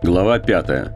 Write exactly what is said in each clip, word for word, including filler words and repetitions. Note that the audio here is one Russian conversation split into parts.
Глава пятая.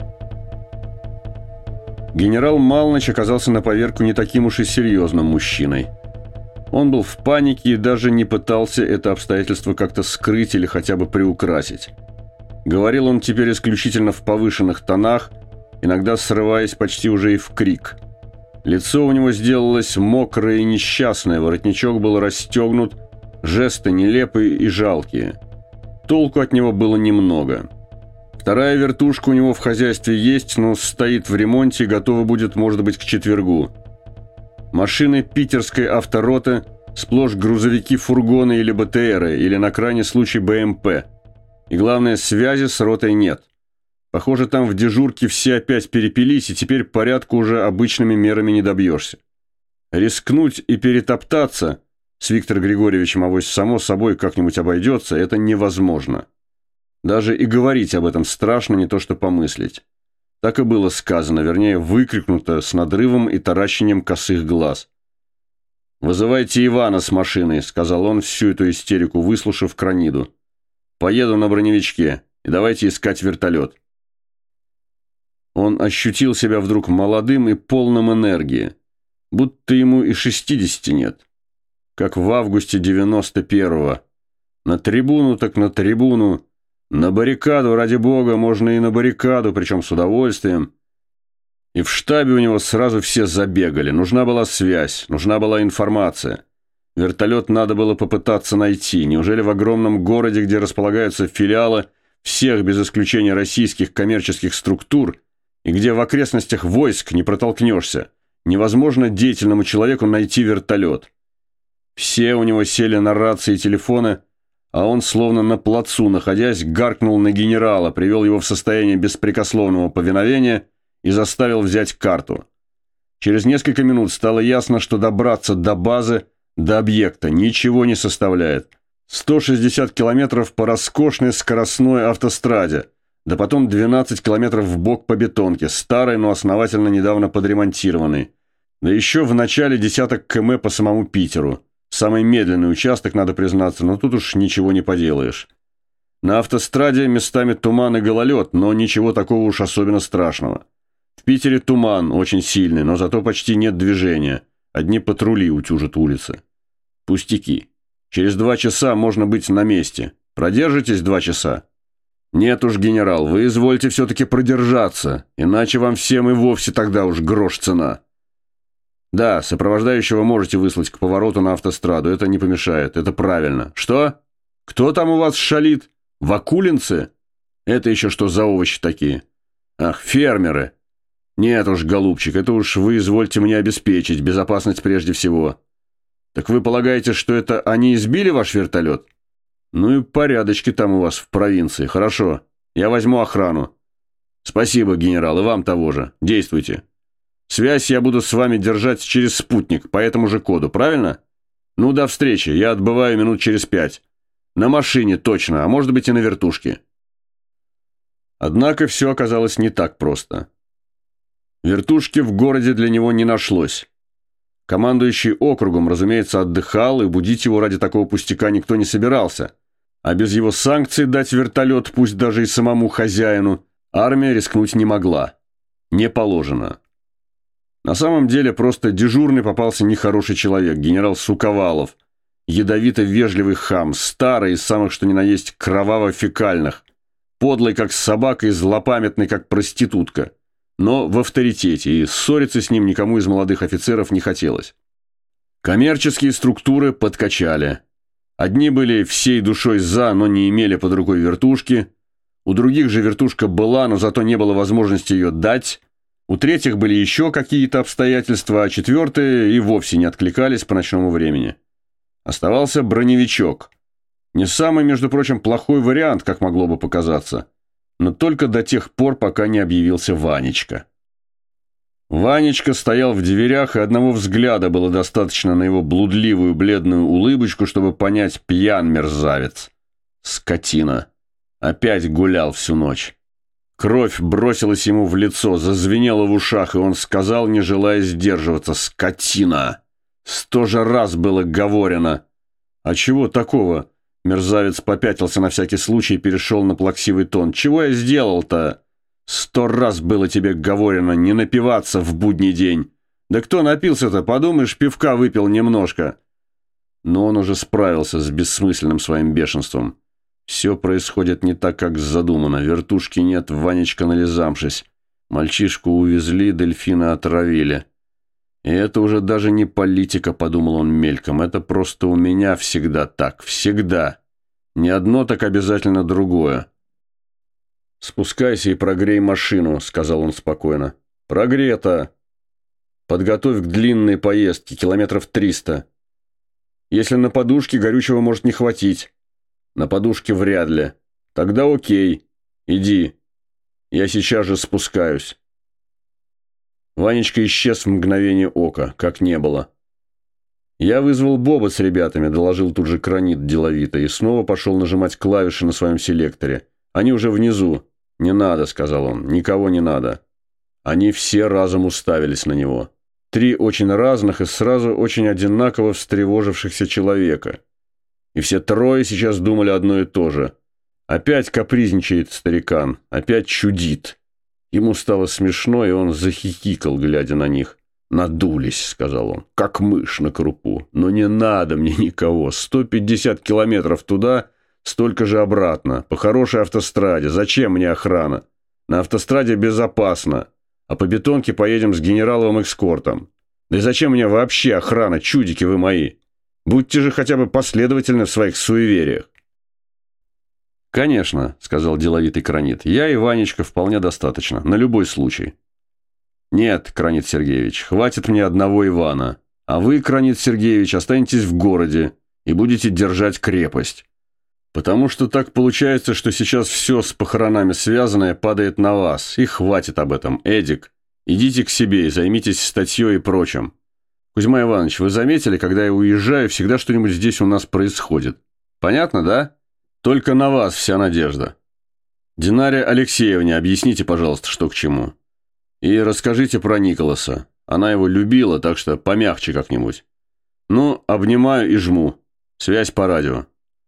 Генерал Малныч оказался на поверку не таким уж и серьезным мужчиной. Он был в панике и даже не пытался это обстоятельство как-то скрыть или хотя бы приукрасить. Говорил он теперь исключительно в повышенных тонах, иногда срываясь почти уже и в крик. Лицо у него сделалось мокрое и несчастное, воротничок был расстегнут, жесты нелепые и жалкие. Толку от него было немного. Вторая вертушка у него в хозяйстве есть, но стоит в ремонте и готова будет, может быть, к четвергу. Машины питерской автороты сплошь грузовики, фургоны или БТРы, или на крайний случай БМП. И главное, связи с ротой нет. Похоже, там в дежурке все опять перепились, и теперь порядку уже обычными мерами не добьешься. Рискнуть и перетоптаться с Виктором Григорьевичем, авось само собой как-нибудь обойдется, это невозможно. Даже и говорить об этом страшно, не то что помыслить. Так и было сказано, вернее, выкрикнуто с надрывом и таращением косых глаз. «Вызывайте Ивана с машиной», — сказал он, всю эту истерику выслушав Краниду. «Поеду на броневичке, и давайте искать вертолет». Он ощутил себя вдруг молодым и полным энергии, будто ему и шестидесяти нет, как в августе девяносто первого. На трибуну так на трибуну. На баррикаду, ради бога, можно и на баррикаду, причем с удовольствием. И в штабе у него сразу все забегали. Нужна была связь, нужна была информация. Вертолет надо было попытаться найти. Неужели в огромном городе, где располагаются филиалы всех без исключения российских коммерческих структур, и где в окрестностях войск не протолкнешься, невозможно деятельному человеку найти вертолет? Все у него сели на рации и телефоны, а он, словно на плацу находясь, гаркнул на генерала, привел его в состояние беспрекословного повиновения и заставил взять карту. Через несколько минут стало ясно, что добраться до базы, до объекта ничего не составляет. сто шестьдесят километров по роскошной скоростной автостраде, да потом двенадцать километров вбок по бетонке, старой, но основательно недавно подремонтированной. Да еще в начале десяток км по самому Питеру. Самый медленный участок, надо признаться, но тут уж ничего не поделаешь. На автостраде местами туман и гололед, но ничего такого уж особенно страшного. В Питере туман очень сильный, но зато почти нет движения. Одни патрули утюжат улицы. Пустяки. Через два часа можно быть на месте. Продержитесь два часа? Нет уж, генерал, вы извольте все-таки продержаться, иначе вам всем и вовсе тогда уж грош цена. Да, сопровождающего можете выслать к повороту на автостраду, это не помешает, это правильно. Что? Кто там у вас шалит? Вакулинцы? Это еще что за овощи такие? Ах, фермеры. Нет уж, голубчик, это уж вы извольте мне обеспечить, безопасность прежде всего. Так вы полагаете, что это они избили ваш вертолет? Ну и порядочки там у вас в провинции, хорошо, я возьму охрану. Спасибо, генерал, и вам того же, действуйте. Связь я буду с вами держать через спутник, по этому же коду, правильно? Ну, до встречи, я отбываю минут через пять. На машине точно, а может быть и на вертушке. Однако все оказалось не так просто. Вертушки в городе для него не нашлось. Командующий округом, разумеется, отдыхал, и будить его ради такого пустяка никто не собирался. А без его санкций дать вертолет, пусть даже и самому хозяину, армия рискнуть не могла. Не положено. На самом деле просто дежурный попался нехороший человек, генерал Суковалов, ядовито-вежливый хам, старый из самых что ни на есть кроваво-фекальных, подлый как собака и злопамятный как проститутка, но в авторитете, и ссориться с ним никому из молодых офицеров не хотелось. Коммерческие структуры подкачали. Одни были всей душой за, но не имели под рукой вертушки, у других же вертушка была, но зато не было возможности ее дать. У третьих были еще какие-то обстоятельства, а четвертые и вовсе не откликались по ночному времени. Оставался броневичок. Не самый, между прочим, плохой вариант, как могло бы показаться. Но только до тех пор, пока не объявился Ванечка. Ванечка стоял в дверях, и одного взгляда было достаточно на его блудливую бледную улыбочку, чтобы понять, пьян мерзавец. Скотина. Опять гулял всю ночь. Кровь бросилась ему в лицо, зазвенела в ушах, и он сказал, не желая сдерживаться: «Скотина! Сто же раз было говорено!» «А чего такого?» Мерзавец попятился на всякий случай и перешел на плаксивый тон. «Чего я сделал-то?» Сто раз было тебе говорено не напиваться в будний день. Да кто напился-то, подумаешь, пивка выпил немножко. Но он уже справился с бессмысленным своим бешенством. Все происходит не так, как задумано. Вертушки нет, Ванечка нализамшись. Мальчишку увезли, дельфина отравили. И это уже даже не политика, подумал он мельком. Это просто у меня всегда так. Всегда. Не одно, так обязательно другое. «Спускайся и прогрей машину», — сказал он спокойно. «Прогрета. Подготовь к длинной поездке, километров триста. Если на подушке, горючего может не хватить. На подушке вряд ли. Тогда окей. Иди. Я сейчас же спускаюсь». Ванечка исчез в мгновение ока, как не было. «Я вызвал Боба с ребятами», — доложил тут же Кранит деловито, и снова пошел нажимать клавиши на своем селекторе. «Они уже внизу». «Не надо», — сказал он, — «никого не надо». Они все разом уставились на него. Три очень разных и сразу очень одинаково встревожившихся человека. И все трое сейчас думали одно и то же. Опять капризничает старикан, опять чудит. Ему стало смешно, и он захихикал, глядя на них. «Надулись», — сказал он, — «как мышь на крупу. Но не надо мне никого. Сто пятьдесят километров туда, столько же обратно. По хорошей автостраде. Зачем мне охрана? На автостраде безопасно. А по бетонке поедем с генераловым экскортом. Да и зачем мне вообще охрана, чудики вы мои? Будьте же хотя бы последовательны в своих суевериях». «Конечно», — сказал деловитый Кранит, — «я и Ванечка вполне достаточно. На любой случай». «Нет, Кранит Сергеевич, хватит мне одного Ивана. А вы, Кранит Сергеевич, останетесь в городе и будете держать крепость. Потому что так получается, что сейчас все с похоронами связанное падает на вас. И хватит об этом. Эдик, идите к себе и займитесь статьей и прочим. Кузьма Иванович, вы заметили, когда я уезжаю, всегда что-нибудь здесь у нас происходит. Понятно, да? Только на вас вся надежда. Динаре Алексеевне объясните, пожалуйста, что к чему. И расскажите про Николаса. Она его любила, так что помягче как-нибудь. Ну, обнимаю и жму. Связь по радио».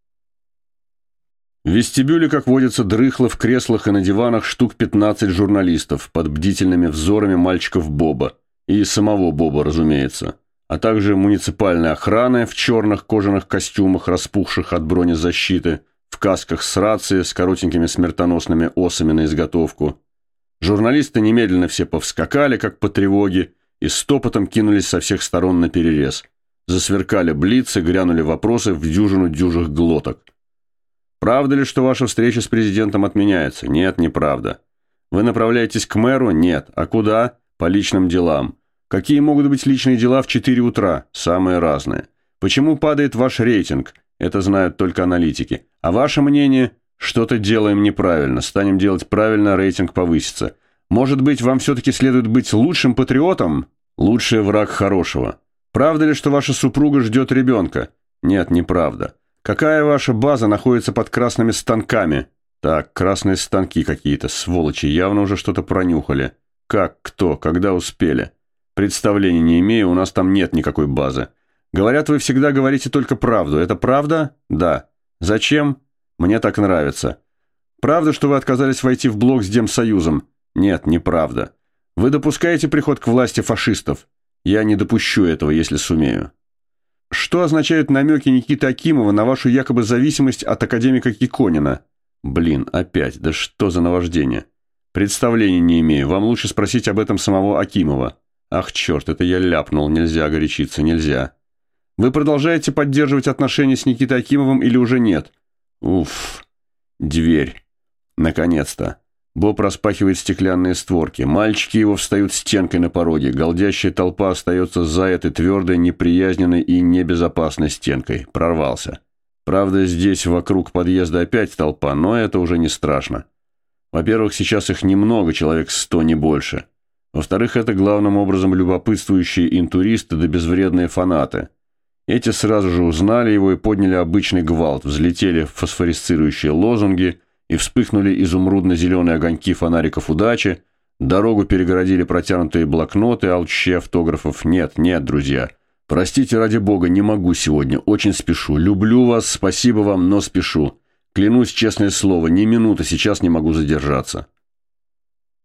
В вестибюле, как водится, дрыхло в креслах и на диванах штук пятнадцать журналистов под бдительными взорами мальчиков Боба. И самого Боба, разумеется. А также муниципальная охрана в черных кожаных костюмах, распухших от бронезащиты, в касках с рацией с коротенькими смертоносными осами на изготовку. Журналисты немедленно все повскакали, как по тревоге, и стопотом кинулись со всех сторон на перерез. Засверкали блицы, грянули вопросы в дюжину дюжих глоток. «Правда ли, что ваша встреча с президентом отменяется?» «Нет, неправда». «Вы направляетесь к мэру?» «Нет». «А куда?» «По личным делам». «Какие могут быть личные дела в четыре утра?» «Самые разные». «Почему падает ваш рейтинг?» «Это знают только аналитики». «А ваше мнение?» «Что-то делаем неправильно. Станем делать правильно, рейтинг повысится». «Может быть, вам все-таки следует быть лучшим патриотом?» «Лучший враг хорошего». «Правда ли, что ваша супруга ждет ребенка?» «Нет, неправда». «Какая ваша база находится под красными станками?» «Так, красные станки какие-то, сволочи, явно уже что-то пронюхали. Как, кто, когда успели?» «Представления не имею, у нас там нет никакой базы». «Говорят, вы всегда говорите только правду. Это правда?» «Да». «Зачем?» «Мне так нравится». «Правда, что вы отказались войти в блок с Демсоюзом?» «Нет, неправда». «Вы допускаете приход к власти фашистов?» «Я не допущу этого, если сумею». «Что означают намеки Никиты Акимова на вашу якобы зависимость от академика Киконина?» «Блин, опять, да что за наваждение?» «Представления не имею, вам лучше спросить об этом самого Акимова». «Ах, черт, это я ляпнул, нельзя горячиться, нельзя». «Вы продолжаете поддерживать отношения с Никитой Акимовым или уже нет?» «Уф, дверь. Наконец-то». Боб распахивает стеклянные створки. Мальчики его встают стенкой на пороге. Голдящая толпа остается за этой твердой, неприязненной и небезопасной стенкой. Прорвался. Правда, здесь вокруг подъезда опять толпа, но это уже не страшно. Во-первых, сейчас их немного, человек сто, не больше. Во-вторых, это главным образом любопытствующие интуристы да безвредные фанаты. Эти сразу же узнали его и подняли обычный гвалт, взлетели фосфорисцирующие лозунги и вспыхнули изумрудно-зеленые огоньки фонариков удачи, дорогу перегородили протянутые блокноты, алчущие автографов. Нет, нет, друзья. Простите, ради бога, не могу сегодня, очень спешу. Люблю вас, спасибо вам, но спешу. Клянусь, честное слово, ни минуты сейчас не могу задержаться.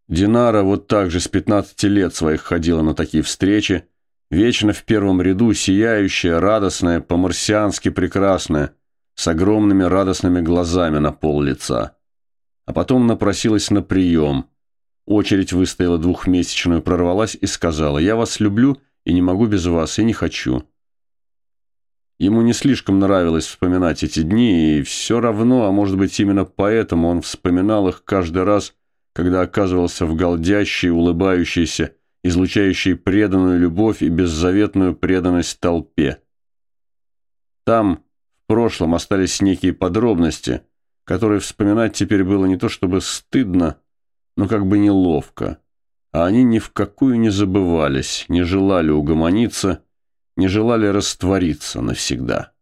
Динара вот так же с пятнадцати лет своих ходила на такие встречи, вечно в первом ряду, сияющая, радостная, по-марсиански прекрасная, с огромными радостными глазами на пол лица. А потом напросилась на прием. Очередь выстояла двухмесячную, прорвалась и сказала: «Я вас люблю и не могу без вас, и не хочу». Ему не слишком нравилось вспоминать эти дни, и все равно, а может быть именно поэтому он вспоминал их каждый раз, когда оказывался в голдящей, улыбающейся, излучающей преданную любовь и беззаветную преданность толпе. Там, в прошлом, остались некие подробности, которые вспоминать теперь было не то чтобы стыдно, но как бы неловко, а они ни в какую не забывались, не желали угомониться, не желали раствориться навсегда.